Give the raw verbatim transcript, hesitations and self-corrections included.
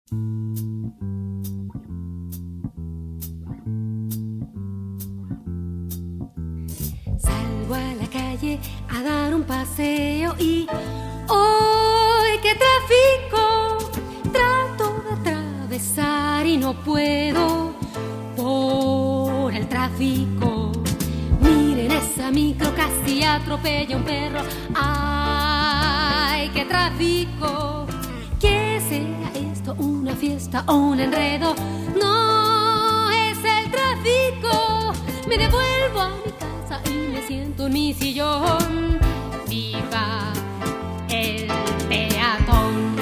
Salgo a la calle a dar un paseo y ¡ay, qué tráfico! Trato de atravesar y no puedo por el tráfico. Miren esa micro, casi atropella un perro. ¡Ay, qué tráfico! ¿Qué será esto? ¿Una fiesta o un enredo? No es el tráfico. Me devuelvo a mi casa y me siento en mi sillón. ¡Viva el peatón!